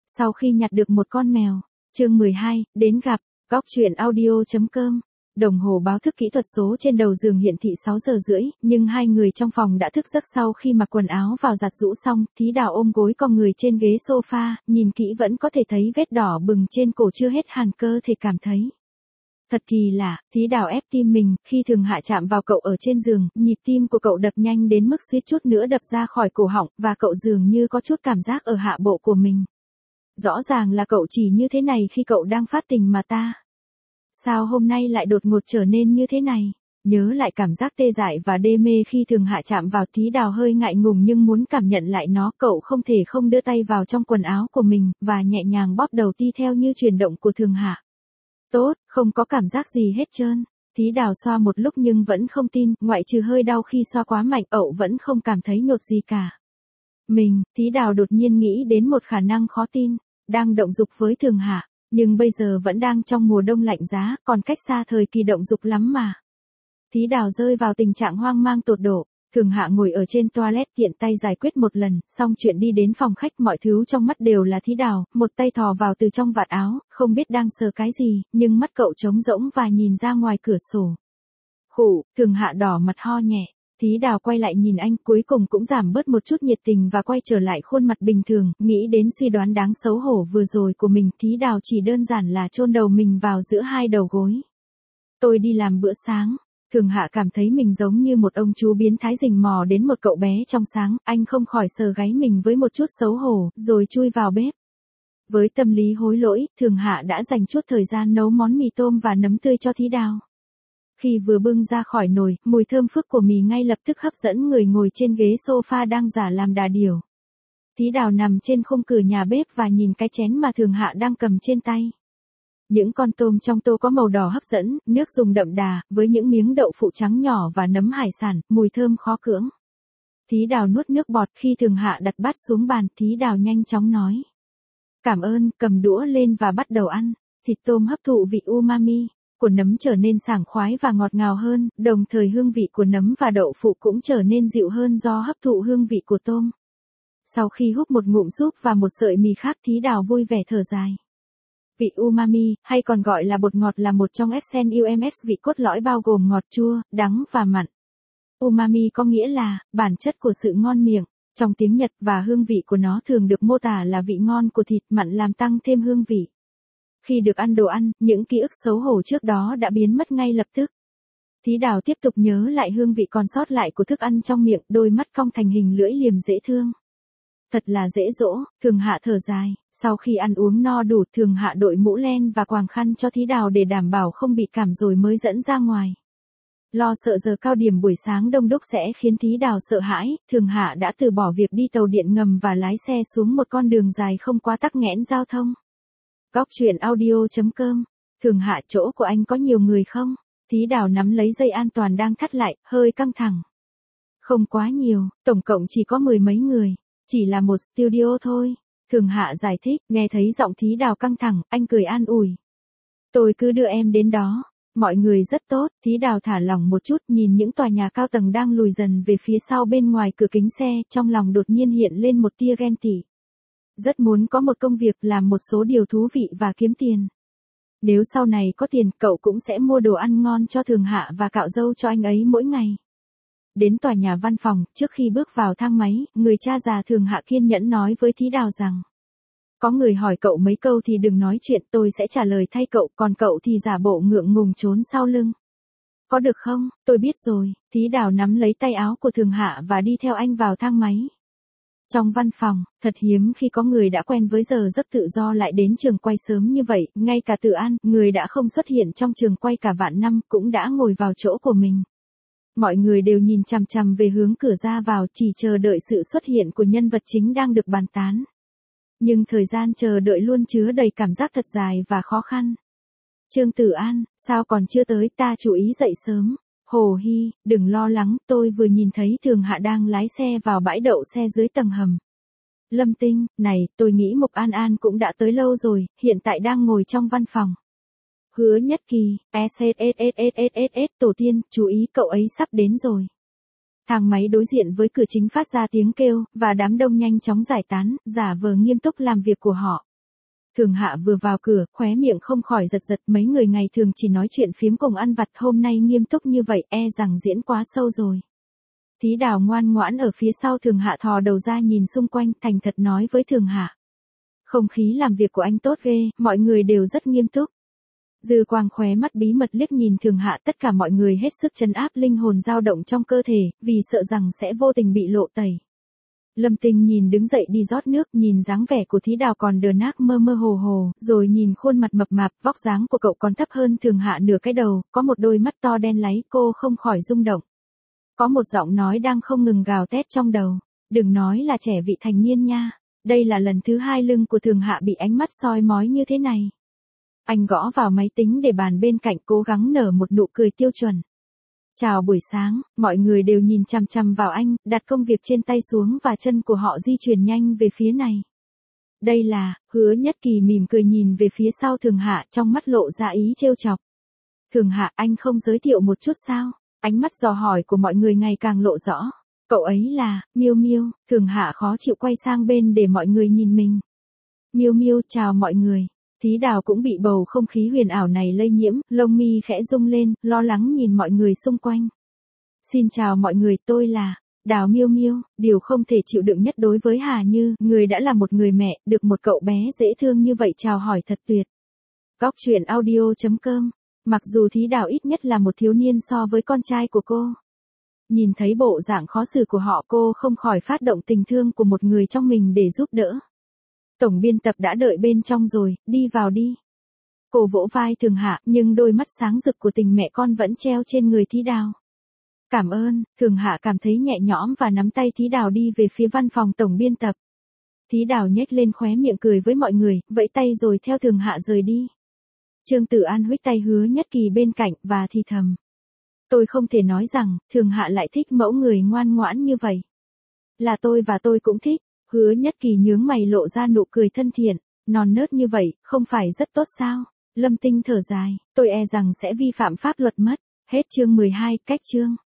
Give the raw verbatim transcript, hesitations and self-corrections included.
Sau khi nhặt được một con mèo. Chương mười hai, đến gặp. Góc truyện audio.com. Đồng hồ báo thức kỹ thuật số trên đầu giường hiển thị sáu giờ rưỡi, nhưng hai người trong phòng đã thức giấc sau khi mặc quần áo vào giặt giũ xong. Thí Đào ôm gối cong người trên ghế sofa, nhìn kỹ vẫn có thể thấy vết đỏ bừng trên cổ chưa hết hàn cơ thể cảm thấy. Thật kỳ lạ, Thí Đào ép tim mình, khi Thường Hạ chạm vào cậu ở trên giường, nhịp tim của cậu đập nhanh đến mức suýt chút nữa đập ra khỏi cổ họng, và cậu dường như có chút cảm giác ở hạ bộ của mình. Rõ ràng là cậu chỉ như thế này khi cậu đang phát tình mà ta. Sao hôm nay lại đột ngột trở nên như thế này? Nhớ lại cảm giác tê dại và đê mê khi Thường Hạ chạm vào, Thí Đào hơi ngại ngùng nhưng muốn cảm nhận lại nó, cậu không thể không đưa tay vào trong quần áo của mình, và nhẹ nhàng bóp đầu ti theo như chuyển động của Thường Hạ. Tốt, không có cảm giác gì hết trơn. Thí Đào xoa một lúc nhưng vẫn không tin, ngoại trừ hơi đau khi xoa quá mạnh, ậu vẫn không cảm thấy nhột gì cả. Mình, Thí Đào đột nhiên nghĩ đến một khả năng khó tin, đang động dục với Thường Hạ, nhưng bây giờ vẫn đang trong mùa đông lạnh giá, còn cách xa thời kỳ động dục lắm mà. Thí Đào rơi vào tình trạng hoang mang tột độ. Thường Hạ ngồi ở trên toilet tiện tay giải quyết một lần, xong chuyện đi đến phòng khách, mọi thứ trong mắt đều là Thí Đào, một tay thò vào từ trong vạt áo, không biết đang sờ cái gì, nhưng mắt cậu trống rỗng và nhìn ra ngoài cửa sổ. Khụ, Thường Hạ đỏ mặt ho nhẹ. Thí Đào quay lại nhìn anh, cuối cùng cũng giảm bớt một chút nhiệt tình và quay trở lại khuôn mặt bình thường, nghĩ đến suy đoán đáng xấu hổ vừa rồi của mình, Thí Đào chỉ đơn giản là chôn đầu mình vào giữa hai đầu gối. Tôi đi làm bữa sáng. Thường Hạ cảm thấy mình giống như một ông chú biến thái rình mò đến một cậu bé trong sáng, anh không khỏi sờ gáy mình với một chút xấu hổ, rồi chui vào bếp. Với tâm lý hối lỗi, Thường Hạ đã dành chút thời gian nấu món mì tôm và nấm tươi cho Thí Đào. Khi vừa bưng ra khỏi nồi, mùi thơm phức của mì ngay lập tức hấp dẫn người ngồi trên ghế sofa đang giả làm đà điểu. Thí Đào nằm trên khung cửa nhà bếp và nhìn cái chén mà Thường Hạ đang cầm trên tay. Những con tôm trong tô có màu đỏ hấp dẫn, nước dùng đậm đà, với những miếng đậu phụ trắng nhỏ và nấm hải sản, mùi thơm khó cưỡng. Thí Đào nuốt nước bọt, khi Thường Hạ đặt bát xuống bàn, Thí Đào nhanh chóng nói. Cảm ơn, cầm đũa lên và bắt đầu ăn. Thịt tôm hấp thụ vị umami của nấm trở nên sảng khoái và ngọt ngào hơn, đồng thời hương vị của nấm và đậu phụ cũng trở nên dịu hơn do hấp thụ hương vị của tôm. Sau khi húp một ngụm súp và một sợi mì khác, Thí Đào vui vẻ thở dài. Vị umami, hay còn gọi là bột ngọt, là một trong Essence u em ét vị cốt lõi bao gồm ngọt, chua, đắng và mặn. Umami có nghĩa là bản chất của sự ngon miệng trong tiếng Nhật, và hương vị của nó thường được mô tả là vị ngon của thịt, mặn làm tăng thêm hương vị. Khi được ăn đồ ăn, những ký ức xấu hổ trước đó đã biến mất ngay lập tức. Thí Đào tiếp tục nhớ lại hương vị còn sót lại của thức ăn trong miệng, đôi mắt cong thành hình lưỡi liềm dễ thương. Thật là dễ dỗ. Thường Hạ thở dài. Sau khi ăn uống no đủ, Thường Hạ đội mũ len và quàng khăn cho Thí Đào để đảm bảo không bị cảm rồi mới dẫn ra ngoài. Lo sợ giờ cao điểm buổi sáng đông đúc sẽ khiến Thí Đào sợ hãi, Thường Hạ đã từ bỏ việc đi tàu điện ngầm và lái xe xuống một con đường dài không quá tắc nghẽn giao thông. Góc truyện audio.com. Thường Hạ, chỗ của anh có nhiều người không? Thí Đào nắm lấy dây an toàn đang thắt lại, hơi căng thẳng. Không quá nhiều, tổng cộng chỉ có mười mấy người. Chỉ là một studio thôi. Thường Hạ giải thích, nghe thấy giọng Thí Đào căng thẳng, anh cười an ủi. Tôi cứ đưa em đến đó. Mọi người rất tốt. Thí Đào thả lỏng một chút, nhìn những tòa nhà cao tầng đang lùi dần về phía sau bên ngoài cửa kính xe, trong lòng đột nhiên hiện lên một tia ghen tị. Rất muốn có một công việc, làm một số điều thú vị và kiếm tiền. Nếu sau này có tiền, cậu cũng sẽ mua đồ ăn ngon cho Thường Hạ và cạo râu cho anh ấy mỗi ngày. Đến tòa nhà văn phòng, trước khi bước vào thang máy, người cha già Thường Hạ kiên nhẫn nói với Thí Đào rằng. Có người hỏi cậu mấy câu thì đừng nói chuyện, tôi sẽ trả lời thay cậu, còn cậu thì giả bộ ngượng ngùng trốn sau lưng. Có được không? Tôi biết rồi. Thí Đào nắm lấy tay áo của Thường Hạ và đi theo anh vào thang máy. Trong văn phòng, thật hiếm khi có người đã quen với giờ giấc tự do lại đến trường quay sớm như vậy, ngay cả Tự An, người đã không xuất hiện trong trường quay cả vạn năm, cũng đã ngồi vào chỗ của mình. Mọi người đều nhìn chằm chằm về hướng cửa ra vào, chỉ chờ đợi sự xuất hiện của nhân vật chính đang được bàn tán. Nhưng thời gian chờ đợi luôn chứa đầy cảm giác thật dài và khó khăn. Trương Tử An, sao còn chưa tới, ta chú ý dậy sớm. Hồ Hy, đừng lo lắng, tôi vừa nhìn thấy Thường Hạ đang lái xe vào bãi đậu xe dưới tầng hầm. Lâm Tinh, này, tôi nghĩ Mục An An cũng đã tới lâu rồi, hiện tại đang ngồi trong văn phòng. Hứa Nhất Kỳ, ssssss, tổ tiên, chú ý cậu ấy sắp đến rồi. Thang máy đối diện với cửa chính phát ra tiếng kêu, và đám đông nhanh chóng giải tán, giả vờ nghiêm túc làm việc của họ. Thường Hạ vừa vào cửa, khóe miệng không khỏi giật giật, mấy người ngày thường chỉ nói chuyện phiếm cùng ăn vặt, hôm nay nghiêm túc như vậy, e rằng diễn quá sâu rồi. Thí Đào ngoan ngoãn ở phía sau Thường Hạ thò đầu ra nhìn xung quanh, thành thật nói với Thường Hạ. Không khí làm việc của anh tốt ghê, mọi người đều rất nghiêm túc. Dư Quang khóe mắt bí mật liếc nhìn Thường Hạ, tất cả mọi người hết sức trấn áp linh hồn dao động trong cơ thể, vì sợ rằng sẽ vô tình bị lộ tẩy. Lâm Tinh nhìn đứng dậy đi rót nước, nhìn dáng vẻ của Thí Đào còn đờ nác mơ mơ hồ hồ, rồi nhìn khuôn mặt mập mạp, vóc dáng của cậu còn thấp hơn Thường Hạ nửa cái đầu, có một đôi mắt to đen láy, cô không khỏi rung động. Có một giọng nói đang không ngừng gào thét trong đầu, đừng nói là trẻ vị thành niên nha, đây là lần thứ hai lưng của Thường Hạ bị ánh mắt soi mói như thế này. Anh gõ vào máy tính để bàn bên cạnh, cố gắng nở một nụ cười tiêu chuẩn. Chào buổi sáng, mọi người đều nhìn chằm chằm vào anh, đặt công việc trên tay xuống và chân của họ di chuyển nhanh về phía này. Đây là, Hứa Nhất Kỳ mỉm cười nhìn về phía sau Thường Hạ, trong mắt lộ ra ý trêu chọc. Thường Hạ, anh không giới thiệu một chút sao? Ánh mắt dò hỏi của mọi người ngày càng lộ rõ. Cậu ấy là, Miêu Miêu. Thường Hạ khó chịu quay sang bên để mọi người nhìn mình. Miêu Miêu, chào mọi người. Thí Đào cũng bị bầu không khí huyền ảo này lây nhiễm, lông mi khẽ rung lên, lo lắng nhìn mọi người xung quanh. Xin chào mọi người, tôi là Đào Miêu Miêu. Điều không thể chịu đựng nhất đối với Hà Như, người đã là một người mẹ, được một cậu bé dễ thương như vậy chào hỏi thật tuyệt. Góc truyện audio chấm com. Mặc dù Thí Đào ít nhất là một thiếu niên so với con trai của cô. Nhìn thấy bộ dạng khó xử của họ, cô không khỏi phát động tình thương của một người trong mình để giúp đỡ. Tổng biên tập đã đợi bên trong rồi, đi vào đi. Cô vỗ vai Thường Hạ, nhưng đôi mắt sáng rực của tình mẹ con vẫn treo trên người Thí Đào. Cảm ơn, Thường Hạ cảm thấy nhẹ nhõm và nắm tay Thí Đào đi về phía văn phòng tổng biên tập. Thí Đào nhếch lên khóe miệng cười với mọi người, vẫy tay rồi theo Thường Hạ rời đi. Trương Tử An huých tay Hứa Nhất Kỳ bên cạnh và thì thầm. Tôi không thể nói rằng, Thường Hạ lại thích mẫu người ngoan ngoãn như vậy. Là tôi và tôi cũng thích. Hứa Nhất Kỳ nhướng mày lộ ra nụ cười thân thiện, non nớt như vậy, không phải rất tốt sao? Lâm Tinh thở dài, tôi e rằng sẽ vi phạm pháp luật mất. Hết chương mười hai, cách chương.